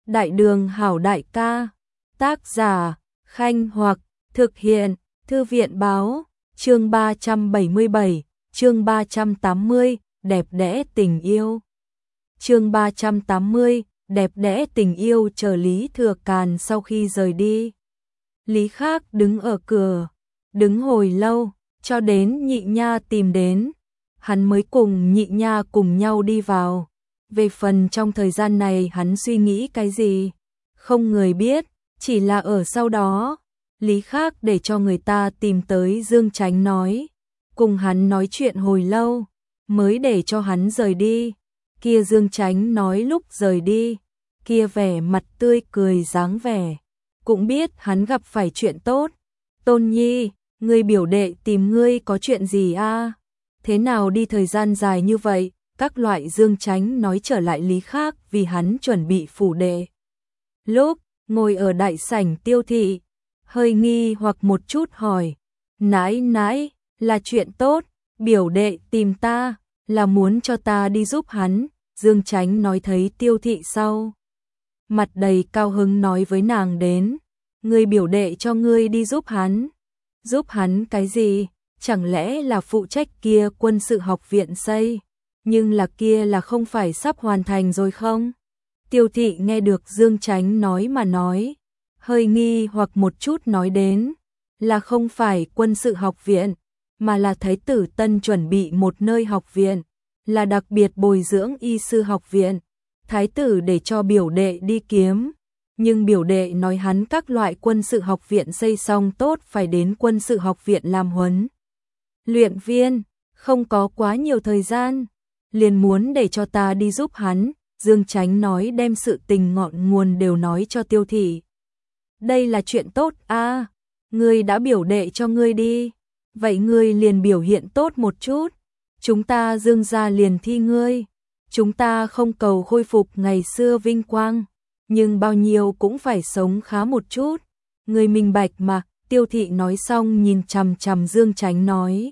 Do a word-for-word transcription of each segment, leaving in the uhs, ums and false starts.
Đại đường hảo đại ca. Tác giả Khanh Hoặc. Thực hiện Thư viện Báo. Chương ba trăm bảy mươi bảy, chương ba trăm tám mươi, đẹp đẽ tình yêu. Chương ba trăm tám mươi, đẹp đẽ tình yêu. Chờ Lý Thừa Càn sau khi rời đi, Lý Khác đứng ở cửa, đứng hồi lâu, cho đến Nhị Nha tìm đến, hắn mới cùng Nhị Nha cùng nhau đi vào. Về phần trong thời gian này hắn suy nghĩ cái gì, không người biết, chỉ là ở sau đó, Lý Khác để cho người ta tìm tới Dương Chánh nói, cùng hắn nói chuyện hồi lâu, mới để cho hắn rời đi. Kia Dương Chánh nói lúc rời đi, kia vẻ mặt tươi cười dáng vẻ, cũng biết hắn gặp phải chuyện tốt. Tôn Nhi, ngươi biểu đệ tìm ngươi có chuyện gì a? À? Thế nào đi thời gian dài như vậy? Các loại Dương Chánh nói trở lại Lý Khác vì hắn chuẩn bị phủ đệ. Lúc ngồi ở đại sảnh Tiêu thị, hơi nghi hoặc một chút hỏi, nãi nãi, là chuyện tốt, biểu đệ tìm ta, là muốn cho ta đi giúp hắn. Dương Chánh nói thấy Tiêu thị sau, mặt đầy cao hứng nói với nàng đến, ngươi biểu đệ cho ngươi đi giúp hắn. Giúp hắn cái gì? Chẳng lẽ là phụ trách kia quân sự học viện xây? Nhưng là kia là không phải sắp hoàn thành rồi không? Tiêu thị nghe được Dương Chánh nói mà nói, hơi nghi hoặc một chút nói đến, là không phải quân sự học viện, mà là Thái tử Tân chuẩn bị một nơi học viện, là đặc biệt bồi dưỡng y sư học viện. Thái tử để cho biểu đệ đi kiếm, nhưng biểu đệ nói hắn các loại quân sự học viện xây xong tốt phải đến quân sự học viện làm huấn luyện viên, không có quá nhiều thời gian, liền muốn để cho ta đi giúp hắn. Dương Chánh nói đem sự tình ngọn nguồn đều nói cho Tiêu thị. Đây là chuyện tốt a, à, ngươi đã biểu đệ cho ngươi đi, vậy ngươi liền biểu hiện tốt một chút, chúng ta Dương gia liền thi ngươi. Chúng ta không cầu khôi phục ngày xưa vinh quang, nhưng bao nhiêu cũng phải sống khá một chút. Người minh bạch mà. Tiêu thị nói xong nhìn chằm chằm Dương Chánh nói,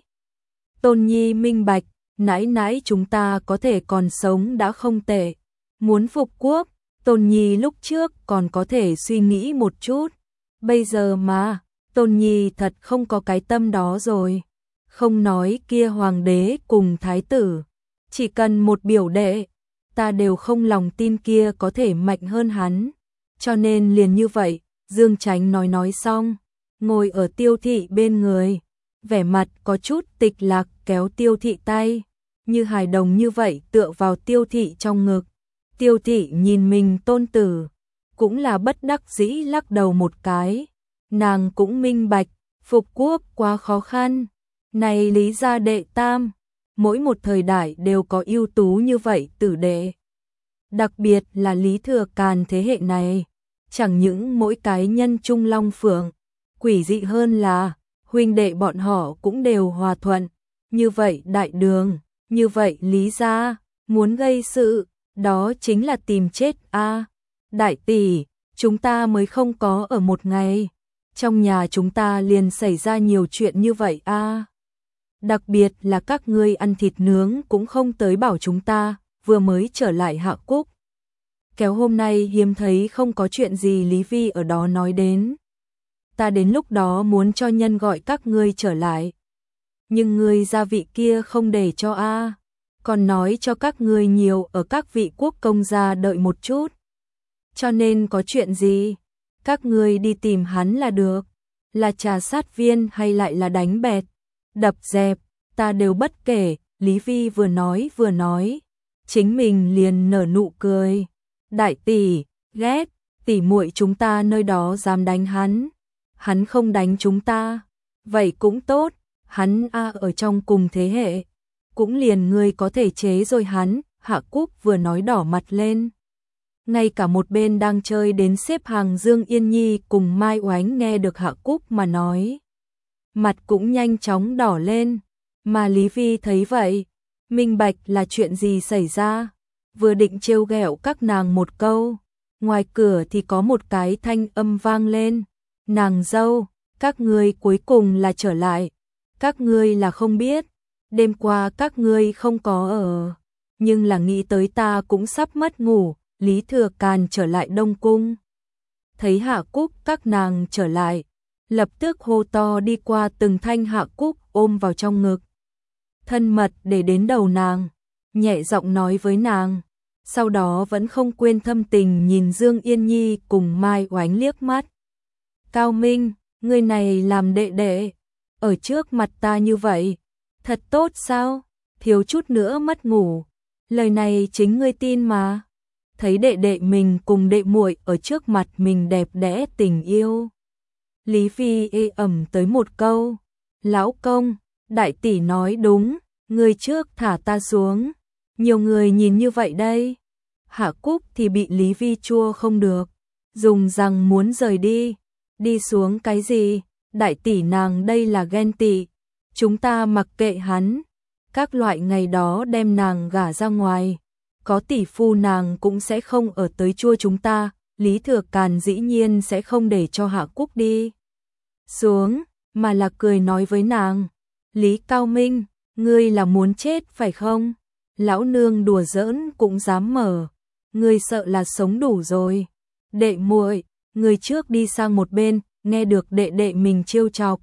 Tôn Nhi minh bạch, nãi nãi chúng ta có thể còn sống đã không tệ. Muốn phục quốc, Tôn Nhi lúc trước còn có thể suy nghĩ một chút. Bây giờ mà, Tôn Nhi thật không có cái tâm đó rồi. Không nói kia hoàng đế cùng thái tử, chỉ cần một biểu đệ, ta đều không lòng tin kia có thể mạnh hơn hắn. Cho nên liền như vậy, Dương Chánh nói nói xong, ngồi ở Tiêu thị bên người, vẻ mặt có chút tịch lạc kéo Tiêu thị tay, như hài đồng như vậy tựa vào Tiêu thị trong ngực. Tiêu thị nhìn mình tôn tử, cũng là bất đắc dĩ lắc đầu một cái. Nàng cũng minh bạch, phục quốc quá khó khăn. Này Lý gia đệ tam, mỗi một thời đại đều có ưu tú như vậy tử đệ. Đặc biệt là Lý Thừa Càn thế hệ này, chẳng những mỗi cái nhân trung long phượng, quỷ dị hơn là huynh đệ bọn họ cũng đều hòa thuận. Như vậy đại đường, như vậy Lý gia, muốn gây sự, đó chính là tìm chết a. À, đại tỷ, chúng ta mới không có ở một ngày, trong nhà chúng ta liền xảy ra nhiều chuyện như vậy a. À, đặc biệt là các ngươi ăn thịt nướng cũng không tới bảo chúng ta, vừa mới trở lại Hạ Cúc. Kéo hôm nay hiếm thấy không có chuyện gì. Lý Vi ở đó nói đến, ta đến lúc đó muốn cho nhân gọi các ngươi trở lại, nhưng ngươi gia vị kia không để cho a, à, còn nói cho các ngươi nhiều ở các vị quốc công gia đợi một chút. Cho nên có chuyện gì, các ngươi đi tìm hắn là được, là trà sát viên hay lại là đánh bẹt, đập dẹp, ta đều bất kể. Lý Vi vừa nói vừa nói, chính mình liền nở nụ cười. Đại tỷ, ghét, tỷ muội chúng ta nơi đó dám đánh hắn, hắn không đánh chúng ta, vậy cũng tốt, hắn a ở trong cùng thế hệ, cũng liền ngươi có thể chế rồi hắn. Hạ Cúc vừa nói đỏ mặt lên. Ngay cả một bên đang chơi đến xếp hàng Dương Yên Nhi cùng Mai Oánh nghe được Hạ Cúc mà nói, mặt cũng nhanh chóng đỏ lên. Mà Lý Vi thấy vậy, minh bạch là chuyện gì xảy ra, vừa định trêu ghẹo các nàng một câu, ngoài cửa thì có một cái thanh âm vang lên, nàng dâu, các ngươi cuối cùng là trở lại, các ngươi là không biết, đêm qua các ngươi không có ở, nhưng là nghĩ tới ta cũng sắp mất ngủ, Lý Thừa Càn trở lại Đông Cung. Thấy Hạ Cúc các nàng trở lại, lập tức hô to đi qua từng thanh Hạ Cúc ôm vào trong ngực. Thân mật để đến đầu nàng, nhẹ giọng nói với nàng, sau đó vẫn không quên thâm tình nhìn Dương Yên Nhi cùng Mai Oánh liếc mắt. Cao Minh, người này làm đệ đệ, ở trước mặt ta như vậy, thật tốt sao? Thiếu chút nữa mất ngủ, lời này chính ngươi tin mà. Thấy đệ đệ mình cùng đệ muội ở trước mặt mình đẹp đẽ tình yêu. Lý Phi ê ẩm tới một câu, lão công, đại tỷ nói đúng, người trước thả ta xuống, nhiều người nhìn như vậy đây. Hạ Cúc thì bị Lý Vi chua không được, dùng rằng muốn rời đi, đi xuống cái gì, đại tỷ nàng đây là ghen tị, chúng ta mặc kệ hắn, các loại ngày đó đem nàng gả ra ngoài, có tỷ phu nàng cũng sẽ không ở tới chua chúng ta. Lý Thừa Càn dĩ nhiên sẽ không để cho Hạ Cúc đi xuống, mà là cười nói với nàng, Lý Cao Minh, ngươi là muốn chết phải không? Lão nương đùa giỡn cũng dám mở, ngươi sợ là sống đủ rồi. Đệ muội, ngươi trước đi sang một bên, nghe được đệ đệ mình trêu chọc.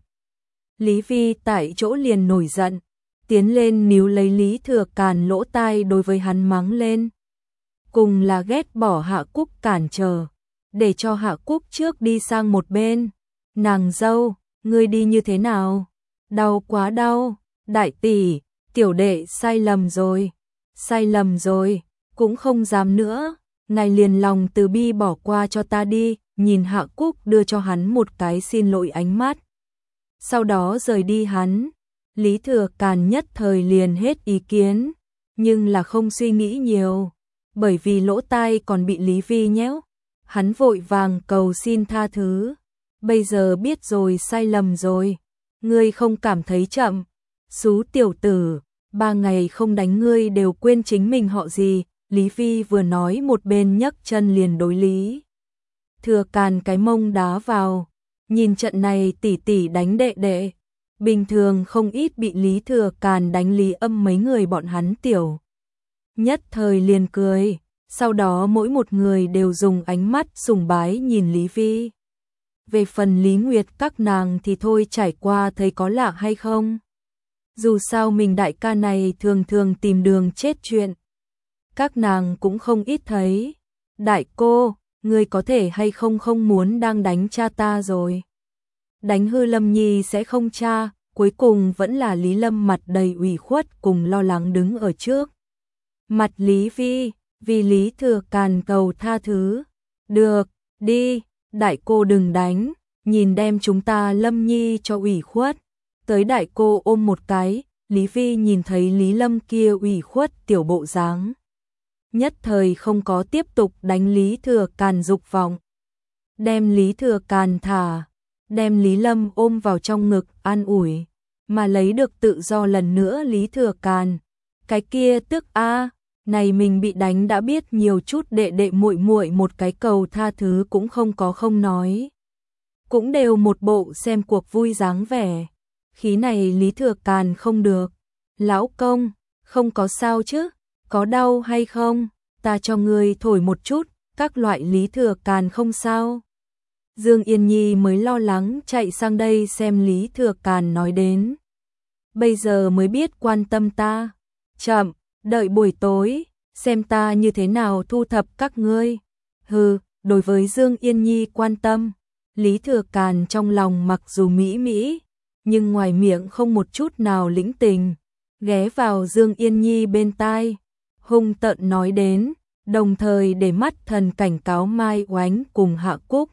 Lý Vi tại chỗ liền nổi giận, tiến lên níu lấy Lý Thừa Càn lỗ tai đối với hắn mắng lên. Cùng là ghét bỏ Hạ Cúc cản trở, để cho Hạ Cúc trước đi sang một bên. Nàng dâu, ngươi đi như thế nào? Đau quá đau, đại tỷ, tiểu đệ sai lầm rồi, sai lầm rồi, cũng không dám nữa, ngài liền lòng từ bi bỏ qua cho ta đi. Nhìn Hạ Cúc đưa cho hắn một cái xin lỗi ánh mắt, sau đó rời đi hắn. Lý Thừa Càn nhất thời liền hết ý kiến, nhưng là không suy nghĩ nhiều, bởi vì lỗ tai còn bị Lý Vi nhéo, hắn vội vàng cầu xin tha thứ. Bây giờ biết rồi, sai lầm rồi, ngươi không cảm thấy chậm? Xú tiểu tử, ba ngày không đánh ngươi đều quên chính mình họ gì. Lý Vi vừa nói một bên nhấc chân liền đối Lý Thừa Càn cái mông đá vào. Nhìn trận này tỷ tỷ đánh đệ đệ, bình thường không ít bị Lý Thừa Càn đánh Lý Âm mấy người bọn hắn tiểu nhất thời liền cười, sau đó mỗi một người đều dùng ánh mắt sùng bái nhìn Lý Vi. Về phần Lý Nguyệt các nàng thì thôi, trải qua thấy có lạ hay không, dù sao mình đại ca này thường thường tìm đường chết chuyện, các nàng cũng không ít thấy. Đại cô, ngươi có thể hay không không muốn đang đánh cha ta rồi, đánh hư Lâm Nhi sẽ không cha. Cuối cùng vẫn là Lý Lâm mặt đầy ủy khuất cùng lo lắng đứng ở trước mặt Lý Vi, vì Lý Thừa Càn cầu tha thứ. Được, đi, đại cô đừng đánh, nhìn đem chúng ta Lâm Nhi cho ủy khuất. Tới đại cô ôm một cái. Lý Vi nhìn thấy Lý Lâm kia ủy khuất tiểu bộ dáng, nhất thời không có tiếp tục đánh Lý Thừa Càn dục vọng, đem Lý Thừa Càn thả, đem Lý Lâm ôm vào trong ngực an ủi, mà lấy được tự do lần nữa. Lý Thừa Càn, cái kia tức a, này mình bị đánh đã biết nhiều chút, đệ đệ muội muội một cái cầu tha thứ cũng không có, không nói, cũng đều một bộ xem cuộc vui dáng vẻ. Khí này Lý Thừa Càn không được. Lão công, không có sao chứ? Có đau hay không? Ta cho ngươi thổi một chút. Các loại. Lý Thừa Càn không sao. Dương Yên Nhi mới lo lắng chạy sang đây xem Lý Thừa Càn nói đến. Bây giờ mới biết quan tâm ta. Chậm, đợi buổi tối, xem ta như thế nào thu thập các ngươi. Hừ, đối với Dương Yên Nhi quan tâm, Lý Thừa Càn trong lòng mặc dù mỹ mỹ, nhưng ngoài miệng không một chút nào lĩnh tình, ghé vào Dương Yên Nhi bên tai, hung tợn nói đến, đồng thời để mắt thần cảnh cáo Mai Oánh cùng Hạ Cúc.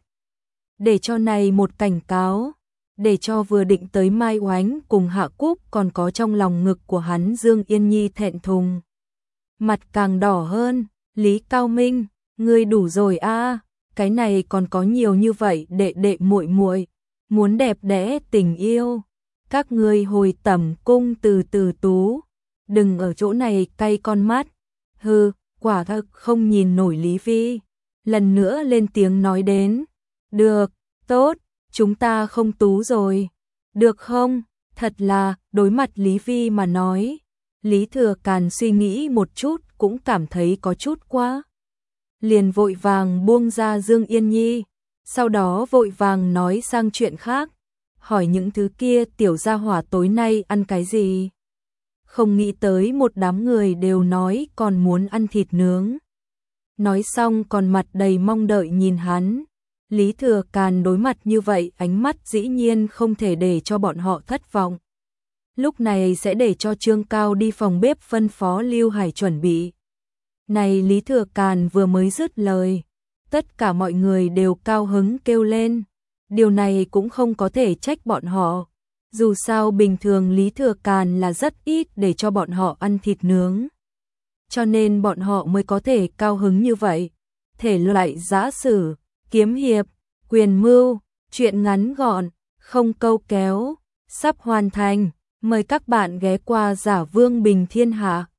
Để cho này một cảnh cáo, để cho vừa định tới Mai Oánh cùng Hạ Cúc còn có trong lòng ngực của hắn Dương Yên Nhi thẹn thùng. Mặt càng đỏ hơn, Lý Cao Minh, ngươi đủ rồi a, cái này còn có nhiều như vậy đệ đệ muội muội, muốn đẹp đẽ tình yêu. Các ngươi hồi tẩm cung từ từ tú, đừng ở chỗ này cay con mắt. Hừ, quả thật không nhìn nổi Lý Vi. Lần nữa lên tiếng nói đến. Được, tốt, chúng ta không tú rồi. Được không? Thật là, đối mặt Lý Vi mà nói. Lý Thừa Càn suy nghĩ một chút cũng cảm thấy có chút quá liền vội vàng buông ra Dương Yên Nhi, sau đó vội vàng nói sang chuyện khác, hỏi những thứ kia tiểu gia hỏa tối nay ăn cái gì. Không nghĩ tới một đám người đều nói còn muốn ăn thịt nướng. Nói xong còn mặt đầy mong đợi nhìn hắn. Lý Thừa Càn đối mặt như vậy, ánh mắt dĩ nhiên không thể để cho bọn họ thất vọng. Lúc này sẽ để cho Trương Cao đi phòng bếp phân phó Lưu Hải chuẩn bị. Này Lý Thừa Càn vừa mới dứt lời, tất cả mọi người đều cao hứng kêu lên. Điều này cũng không có thể trách bọn họ. Dù sao bình thường Lý Thừa Càn là rất ít để cho bọn họ ăn thịt nướng. Cho nên bọn họ mới có thể cao hứng như vậy. Thể loại giã sử, kiếm hiệp, quyền mưu, chuyện ngắn gọn, không câu kéo, sắp hoàn thành. Mời các bạn ghé qua Giả Vương Bình Thiên Hạ.